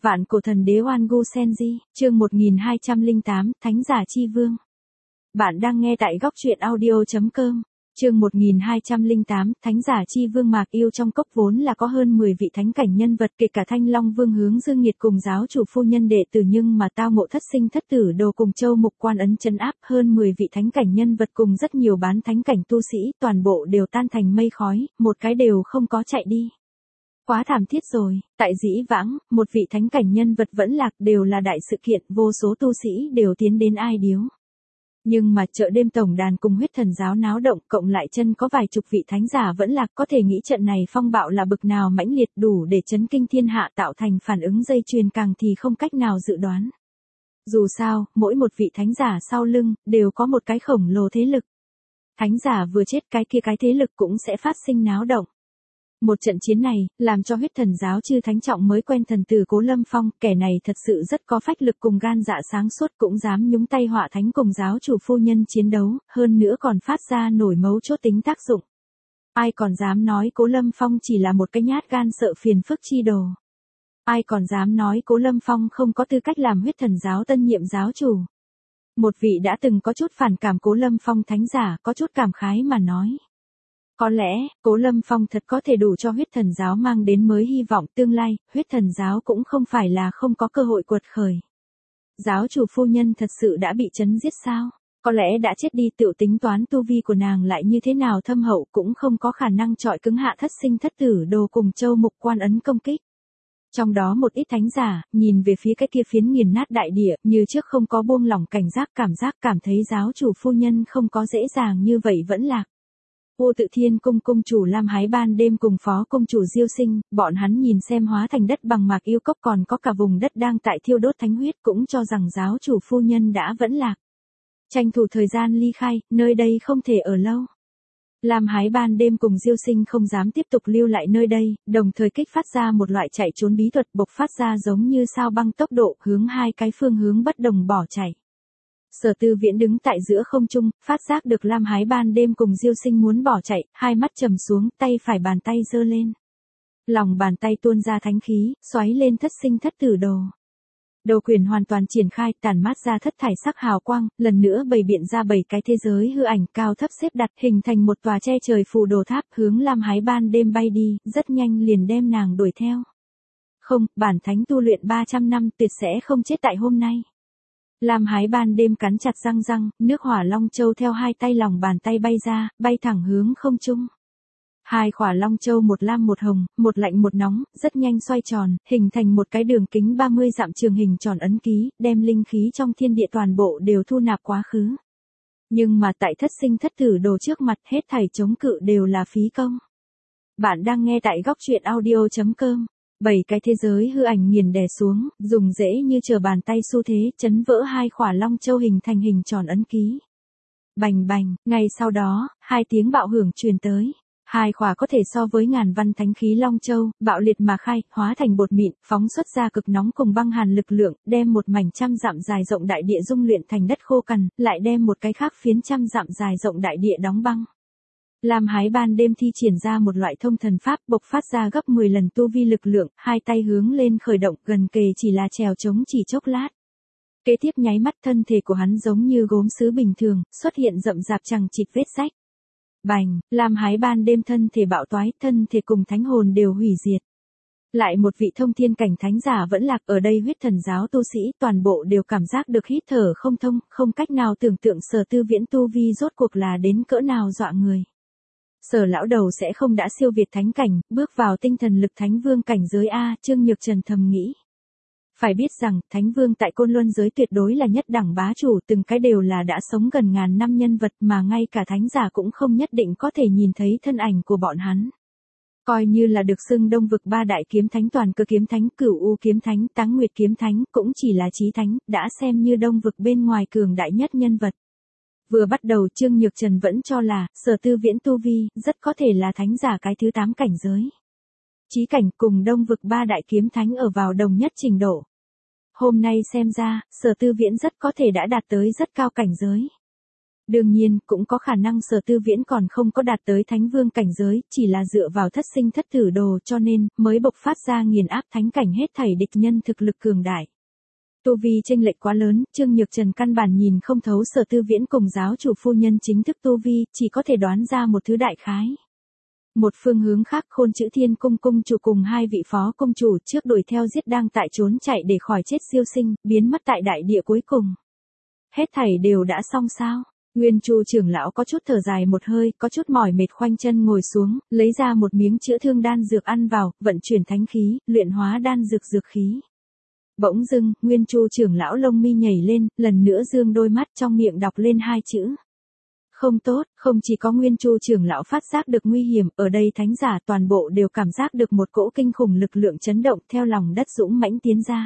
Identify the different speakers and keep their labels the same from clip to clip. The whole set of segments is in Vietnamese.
Speaker 1: Vạn cổ thần đế Oan Gu Senji, chương 1208, Thánh giả chi vương. Bạn đang nghe tại góc truyện audio.com. Chương 1208, Thánh giả chi vương. Mạc Yêu trong cốc vốn là có hơn 10 vị thánh cảnh nhân vật, kể cả Thanh Long Vương Hướng Dương Nghiệt cùng giáo chủ phu nhân đệ tử, nhưng mà tao ngộ thất sinh thất tử đồ cùng Châu Mục Quan ấn trấn áp, hơn 10 vị thánh cảnh nhân vật cùng rất nhiều bán thánh cảnh tu sĩ, toàn bộ đều tan thành mây khói, một cái đều không có chạy đi. Quá thảm thiết rồi, tại dĩ vãng, một vị thánh cảnh nhân vật vẫn lạc đều là đại sự kiện, vô số tu sĩ đều tiến đến ai điếu. Nhưng mà chợ đêm tổng đàn cùng huyết thần giáo náo động, cộng lại chân có vài chục vị thánh giả vẫn lạc, có thể nghĩ trận này phong bạo là bực nào mãnh liệt, đủ để chấn kinh thiên hạ, tạo thành phản ứng dây chuyền càng thì không cách nào dự đoán. Dù sao, mỗi một vị thánh giả sau lưng, đều có một cái khổng lồ thế lực. Thánh giả vừa chết, cái kia cái thế lực cũng sẽ phát sinh náo động. Một trận chiến này, làm cho huyết thần giáo chư thánh trọng mới quen thần tử Cố Lâm Phong, kẻ này thật sự rất có phách lực cùng gan dạ sáng suốt, cũng dám nhúng tay họa thánh cùng giáo chủ phu nhân chiến đấu, hơn nữa còn phát ra nổi mấu chốt tính tác dụng. Ai còn dám nói Cố Lâm Phong chỉ là một cái nhát gan sợ phiền phức chi đồ. Ai còn dám nói Cố Lâm Phong không có tư cách làm huyết thần giáo tân nhiệm giáo chủ. Một vị đã từng có chút phản cảm Cố Lâm Phong thánh giả có chút cảm khái mà nói. Có lẽ, Cố Lâm Phong thật có thể đủ cho huyết thần giáo mang đến mới hy vọng tương lai, huyết thần giáo cũng không phải là không có cơ hội quật khởi. Giáo chủ phu nhân thật sự đã bị chấn giết sao? Có lẽ đã chết đi, tự tính toán tu vi của nàng lại như thế nào thâm hậu cũng không có khả năng chọi cứng hạ thất sinh thất tử đồ cùng Châu Mục Quan ấn công kích. Trong đó một ít thánh giả, nhìn về phía cái kia phiến nghiền nát đại địa, như trước không có buông lỏng cảnh giác, cảm thấy giáo chủ phu nhân không có dễ dàng như vậy vẫn lạc. Vô Tự Thiên cung cung chủ Lam Hái ban đêm cùng phó cung chủ Diêu Sinh, bọn hắn nhìn xem hóa thành đất bằng Mạc Yêu cốc còn có cả vùng đất đang tại thiêu đốt thánh huyết, cũng cho rằng giáo chủ phu nhân đã vẫn lạc. Tranh thủ thời gian ly khai, nơi đây không thể ở lâu. Lam Hái ban đêm cùng Diêu Sinh không dám tiếp tục lưu lại nơi đây, đồng thời kích phát ra một loại chạy trốn bí thuật, bộc phát ra giống như sao băng tốc độ, hướng hai cái phương hướng bất đồng bỏ chạy. Sở Tư Viễn đứng tại giữa không trung, phát giác được Lam Hái ban đêm cùng Diêu Sinh muốn bỏ chạy, hai mắt trầm xuống, tay phải bàn tay giơ lên. Lòng bàn tay tuôn ra thánh khí, xoáy lên thất sinh thất tử đồ. Đồ quyền hoàn toàn triển khai, tản mát ra thất thải sắc hào quang, lần nữa bày biện ra 7 cái thế giới hư ảnh cao thấp xếp đặt, hình thành một tòa che trời phù đồ tháp, hướng Lam Hái ban đêm bay đi, rất nhanh liền đem nàng đuổi theo. Không, bản thánh tu luyện 300 năm tuyệt sẽ không chết tại hôm nay. Lam Hái ban đêm cắn chặt răng, nước hỏa long châu theo hai tay lòng bàn tay bay ra, bay thẳng hướng không trung. Hai khỏa long châu một lam một hồng, một lạnh một nóng, rất nhanh xoay tròn, hình thành một cái đường kính 30 dặm trường hình tròn ấn ký, đem linh khí trong thiên địa toàn bộ đều thu nạp quá khứ. Nhưng mà tại thất sinh thất tử đồ trước mặt, hết thảy chống cự đều là phí công. Bạn đang nghe tại góc truyện audio.com. 7 cái thế giới hư ảnh nghiền đè xuống, dùng dễ như trở bàn tay xu thế, chấn vỡ hai khỏa long châu hình thành hình tròn ấn ký. Bành bành, ngay sau đó, hai tiếng bạo hưởng truyền tới. Hai khỏa có thể so với ngàn văn thánh khí long châu, bạo liệt mà khai, hóa thành bột mịn, phóng xuất ra cực nóng cùng băng hàn lực lượng, đem một mảnh trăm dặm dài rộng đại địa dung luyện thành đất khô cằn, lại đem một cái khác phiến trăm dặm dài rộng đại địa đóng băng. Lam Hái ban đêm thi triển ra một loại thông thần pháp, bộc phát ra gấp 10 lần tu vi lực lượng, hai tay hướng lên khởi động, gần kề chỉ là trèo trống chỉ chốc lát. Kế tiếp nháy mắt thân thể của hắn giống như gốm sứ bình thường, xuất hiện rậm rạp chằng chịt vết rách. Bành, Lam Hái ban đêm thân thể bạo toái, thân thể cùng thánh hồn đều hủy diệt. Lại một vị thông thiên cảnh thánh giả vẫn lạc, ở đây huyết thần giáo tu sĩ toàn bộ đều cảm giác được hít thở không thông, không cách nào tưởng tượng Sở Tư Viễn tu vi rốt cuộc là đến cỡ nào dọa người. Sở lão đầu sẽ không đã siêu việt thánh cảnh, bước vào tinh thần lực thánh vương cảnh giới A, Trương Nhược Trần thầm nghĩ. Phải biết rằng, thánh vương tại Côn Luân giới tuyệt đối là nhất đẳng bá chủ, từng cái đều là đã sống gần ngàn năm nhân vật mà ngay cả thánh giả cũng không nhất định có thể nhìn thấy thân ảnh của bọn hắn. Coi như là được xưng Đông vực ba đại kiếm thánh Toàn Cơ kiếm thánh, Cửu U kiếm thánh, Táng Nguyệt kiếm thánh, cũng chỉ là chí thánh, đã xem như Đông vực bên ngoài cường đại nhất nhân vật. Vừa bắt đầu Trương Nhược Trần vẫn cho là, Sở Tư Viễn tu vi, rất có thể là thánh giả cái thứ 8 cảnh giới. Chí cảnh cùng Đông vực ba đại kiếm thánh ở vào đồng nhất trình độ. Hôm nay xem ra, Sở Tư Viễn rất có thể đã đạt tới rất cao cảnh giới. Đương nhiên, cũng có khả năng Sở Tư Viễn còn không có đạt tới thánh vương cảnh giới, chỉ là dựa vào thất sinh thất tử đồ cho nên, mới bộc phát ra nghiền áp thánh cảnh hết thảy địch nhân thực lực cường đại. Tu vi chênh lệch quá lớn, Trương Nhược Trần căn bản nhìn không thấu Sở Tư Viễn cùng giáo chủ phu nhân chính thức tu vi, chỉ có thể đoán ra một thứ đại khái. Một phương hướng khác, Khôn Chữ Thiên cung cung chủ cùng hai vị phó cung chủ trước đuổi theo giết đang tại trốn chạy để khỏi chết siêu sinh, biến mất tại đại địa cuối cùng. Hết thảy đều đã xong sao? Nguyên Chu trưởng lão có chút thở dài một hơi, có chút mỏi mệt khoanh chân ngồi xuống, lấy ra một miếng chữa thương đan dược ăn vào, vận chuyển thánh khí, luyện hóa đan dược dược khí. Bỗng dưng, Nguyên Chu trưởng lão lông mi nhảy lên, lần nữa dương đôi mắt trong miệng đọc lên hai chữ. Không tốt, không chỉ có Nguyên Chu trưởng lão phát giác được nguy hiểm, ở đây thánh giả toàn bộ đều cảm giác được một cỗ kinh khủng lực lượng chấn động theo lòng đất dũng mãnh tiến ra.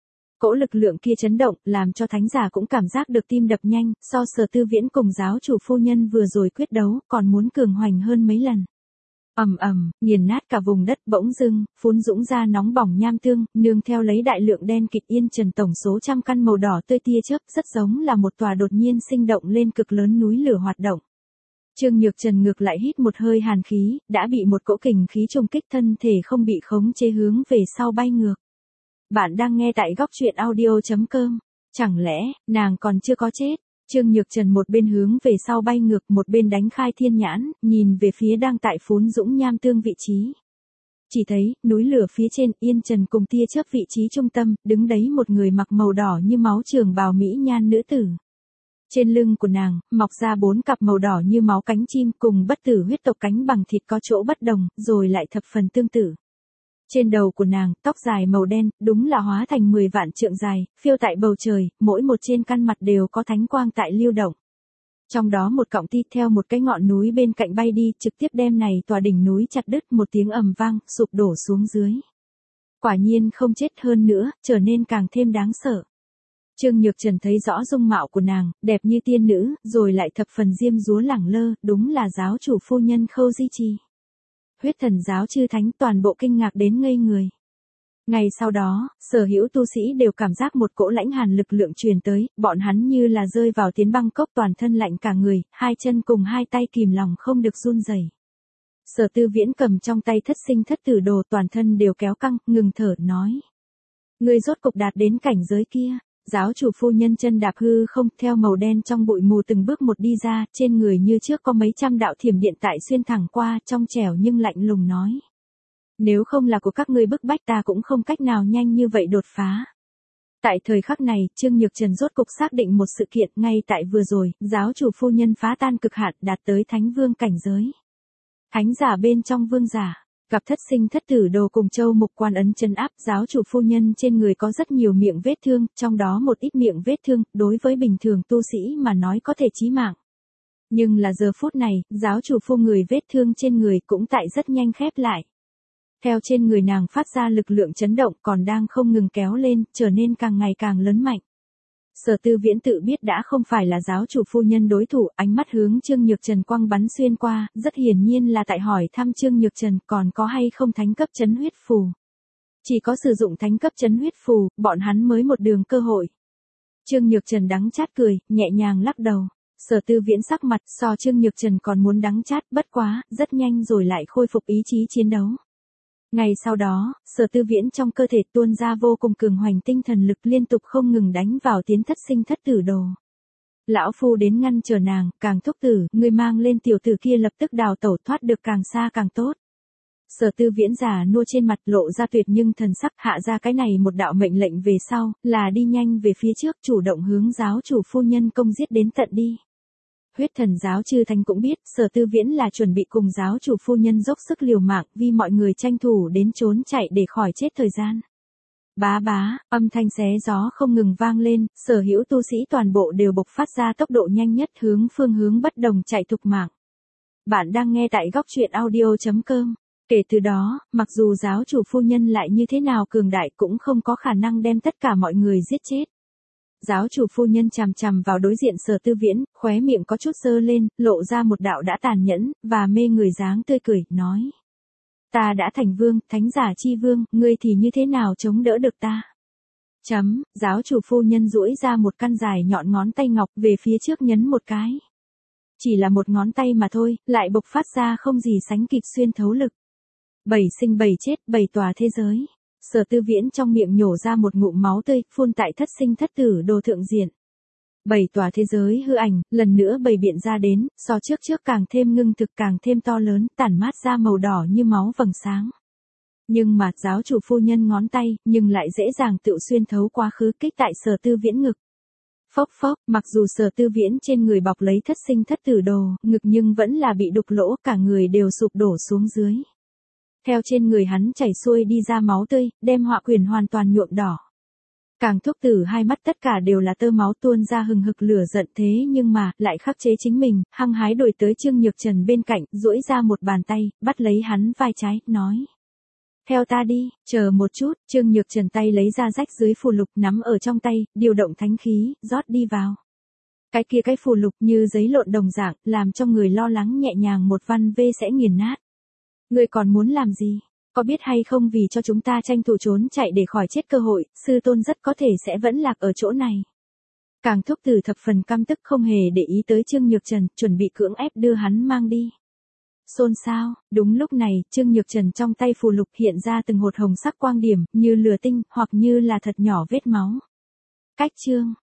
Speaker 1: Cỗ lực lượng kia chấn động, làm cho thánh giả cũng cảm giác được tim đập nhanh, so Sở Tư Viễn cùng giáo chủ phu nhân vừa rồi quyết đấu, còn muốn cường hoành hơn mấy lần. Ầm ầm, nghiền nát cả vùng đất, bỗng dưng, phun dũng ra nóng bỏng nham tương, nương theo lấy đại lượng đen kịt yên trần tổng số trăm căn màu đỏ tươi tia chớp, rất giống là một tòa đột nhiên sinh động lên cực lớn núi lửa hoạt động. Trương Nhược Trần ngược lại hít một hơi hàn khí, đã bị một cỗ kình khí trùng kích thân thể không bị khống chế hướng về sau bay ngược. Bạn đang nghe tại góc truyện audio.com. Chẳng lẽ, nàng còn chưa có chết? Trương Nhược Trần một bên hướng về sau bay ngược, một bên đánh khai thiên nhãn, nhìn về phía đang tại phún dũng nham tương vị trí. Chỉ thấy, núi lửa phía trên, yên trần cùng tia chớp vị trí trung tâm, đứng đấy một người mặc màu đỏ như máu trường bào mỹ nhan nữ tử. Trên lưng của nàng, mọc ra 4 cặp màu đỏ như máu cánh chim cùng bất tử huyết tộc cánh bằng thịt có chỗ bất đồng, rồi lại thập phần tương tự. Trên đầu của nàng, tóc dài màu đen, đúng là hóa thành 10 vạn trượng dài, phiêu tại bầu trời, mỗi một trên căn mặt đều có thánh quang tại lưu động. Trong đó một cọng ti theo một cái ngọn núi bên cạnh bay đi, trực tiếp đem này tòa đỉnh núi chặt đứt, một tiếng ầm vang, sụp đổ xuống dưới. Quả nhiên không chết, hơn nữa, trở nên càng thêm đáng sợ. Trương Nhược Trần thấy rõ dung mạo của nàng, đẹp như tiên nữ, rồi lại thập phần diêm dúa lẳng lơ, đúng là giáo chủ phu nhân Khâu Di Trì. Huyết Thần giáo chư thánh toàn bộ kinh ngạc đến ngây người. Ngày sau đó, sở hữu tu sĩ đều cảm giác một cỗ lãnh hàn lực lượng truyền tới, bọn hắn như là rơi vào tiến băng cốc, toàn thân lạnh cả người, hai chân cùng hai tay kìm lòng không được run rẩy. Sở Tư Viễn cầm trong tay thất sinh thất tử đồ, toàn thân đều kéo căng, ngừng thở, nói. Ngươi rốt cục đạt đến cảnh giới kia. Giáo chủ phu nhân chân đạp hư không, theo màu đen trong bụi mù từng bước một đi ra, trên người như trước có mấy trăm đạo thiểm điện tại xuyên thẳng qua, trong trẻo nhưng lạnh lùng nói. Nếu không là của các ngươi bức bách, ta cũng không cách nào nhanh như vậy đột phá. Tại thời khắc này, Trương Nhược Trần rốt cục xác định một sự kiện, ngay tại vừa rồi, giáo chủ phu nhân phá tan cực hạn, đạt tới thánh vương cảnh giới. Thánh giả bên trong vương giả. Gặp thất sinh thất tử đồ cùng châu mục quan ấn chân áp, giáo chủ phu nhân trên người có rất nhiều miệng vết thương, trong đó một ít miệng vết thương, đối với bình thường tu sĩ mà nói có thể chí mạng. Nhưng là giờ phút này, giáo chủ phu người vết thương trên người cũng tại rất nhanh khép lại. Theo trên người nàng phát ra lực lượng chấn động còn đang không ngừng kéo lên, trở nên càng ngày càng lớn mạnh. Sở Tư Viễn tự biết đã không phải là giáo chủ phu nhân đối thủ, ánh mắt hướng Trương Nhược Trần quăng bắn xuyên qua, rất hiển nhiên là tại hỏi thăm Trương Nhược Trần còn có hay không thánh cấp chấn huyết phù. Chỉ có sử dụng thánh cấp chấn huyết phù, bọn hắn mới một đường cơ hội. Trương Nhược Trần đắng chát cười, nhẹ nhàng lắc đầu. Sở Tư Viễn sắc mặt so Trương Nhược Trần còn muốn đắng chát, bất quá, rất nhanh rồi lại khôi phục ý chí chiến đấu. Ngày sau đó, Sở Tư Viễn trong cơ thể tuôn ra vô cùng cường hoành tinh thần lực, liên tục không ngừng đánh vào tiến thất sinh thất tử đồ. Lão phu đến ngăn trở nàng, càng thúc tử, ngươi mang lên tiểu tử kia lập tức đào tẩu, thoát được càng xa càng tốt. Sở Tư Viễn già nua trên mặt lộ ra tuyệt nhưng thần sắc, hạ ra cái này một đạo mệnh lệnh về sau, là đi nhanh về phía trước, chủ động hướng giáo chủ phu nhân công giết đến tận đi. Huyết Thần giáo chư thánh cũng biết, Sở Tư Viễn là chuẩn bị cùng giáo chủ phu nhân dốc sức liều mạng, vì mọi người tranh thủ đến trốn chạy để khỏi chết thời gian. Bá bá, âm thanh xé gió không ngừng vang lên, sở hữu tu sĩ toàn bộ đều bộc phát ra tốc độ nhanh nhất, hướng phương hướng bất đồng chạy thục mạng. Bạn đang nghe tại góc truyện audio.com. Kể từ đó, mặc dù giáo chủ phu nhân lại như thế nào cường đại cũng không có khả năng đem tất cả mọi người giết chết. Giáo chủ phu nhân chằm chằm vào đối diện Sở Tư Viễn, khóe miệng có chút giơ lên, lộ ra một đạo đã tàn nhẫn, và mê người dáng tươi cười, nói. Ta đã thành vương, thánh giả chi vương, ngươi thì như thế nào chống đỡ được ta? Giáo chủ phu nhân duỗi ra một căn dài nhọn ngón tay ngọc về phía trước nhấn một cái. chỉ là một ngón tay mà thôi, lại bộc phát ra không gì sánh kịp xuyên thấu lực. 7 sinh 7 chết, 7 tòa thế giới. Sở Tư Viễn trong miệng nhổ ra một ngụm máu tươi, phun tại thất sinh thất tử đồ thượng diện. 7 tòa thế giới hư ảnh, lần nữa bày biện ra đến, so trước càng thêm ngưng thực, càng thêm to lớn, tản mát ra màu đỏ như máu vầng sáng. Nhưng mà giáo chủ phu nhân ngón tay, nhưng lại dễ dàng tự xuyên thấu quá khứ, kích tại Sở Tư Viễn ngực. Phốc phốc, mặc dù Sở Tư Viễn trên người bọc lấy thất sinh thất tử đồ, ngực nhưng vẫn là bị đục lỗ, cả người đều sụp đổ xuống dưới. Theo trên người hắn chảy xuôi đi ra máu tươi, đem họa quyển hoàn toàn nhuộm đỏ. Càng Thúc Tử hai mắt tất cả đều là tơ máu tuôn ra hừng hực lửa giận, thế nhưng mà, lại khắc chế chính mình, hăng hái đuổi tới Trương Nhược Trần bên cạnh, duỗi ra một bàn tay, bắt lấy hắn vai trái, nói. Theo ta đi, chờ một chút, Trương Nhược Trần tay lấy ra rách dưới phù lục nắm ở trong tay, điều động thánh khí, rót đi vào. Cái phù lục như giấy lộn đồng dạng, làm cho người lo lắng nhẹ nhàng một văn vê sẽ nghiền nát. Ngươi còn muốn làm gì? Có biết hay không, vì cho chúng ta tranh thủ trốn chạy để khỏi chết cơ hội, sư tôn rất có thể sẽ vẫn lạc ở chỗ này. Càng Thúc Tử thập phần căm tức, không hề để ý tới Trương Nhược Trần, chuẩn bị cưỡng ép đưa hắn mang đi. Xôn xao, đúng lúc này, Trương Nhược Trần trong tay phù lục hiện ra từng hột hồng sắc quang điểm, như lửa tinh, hoặc như là thật nhỏ vết máu. Cách chương,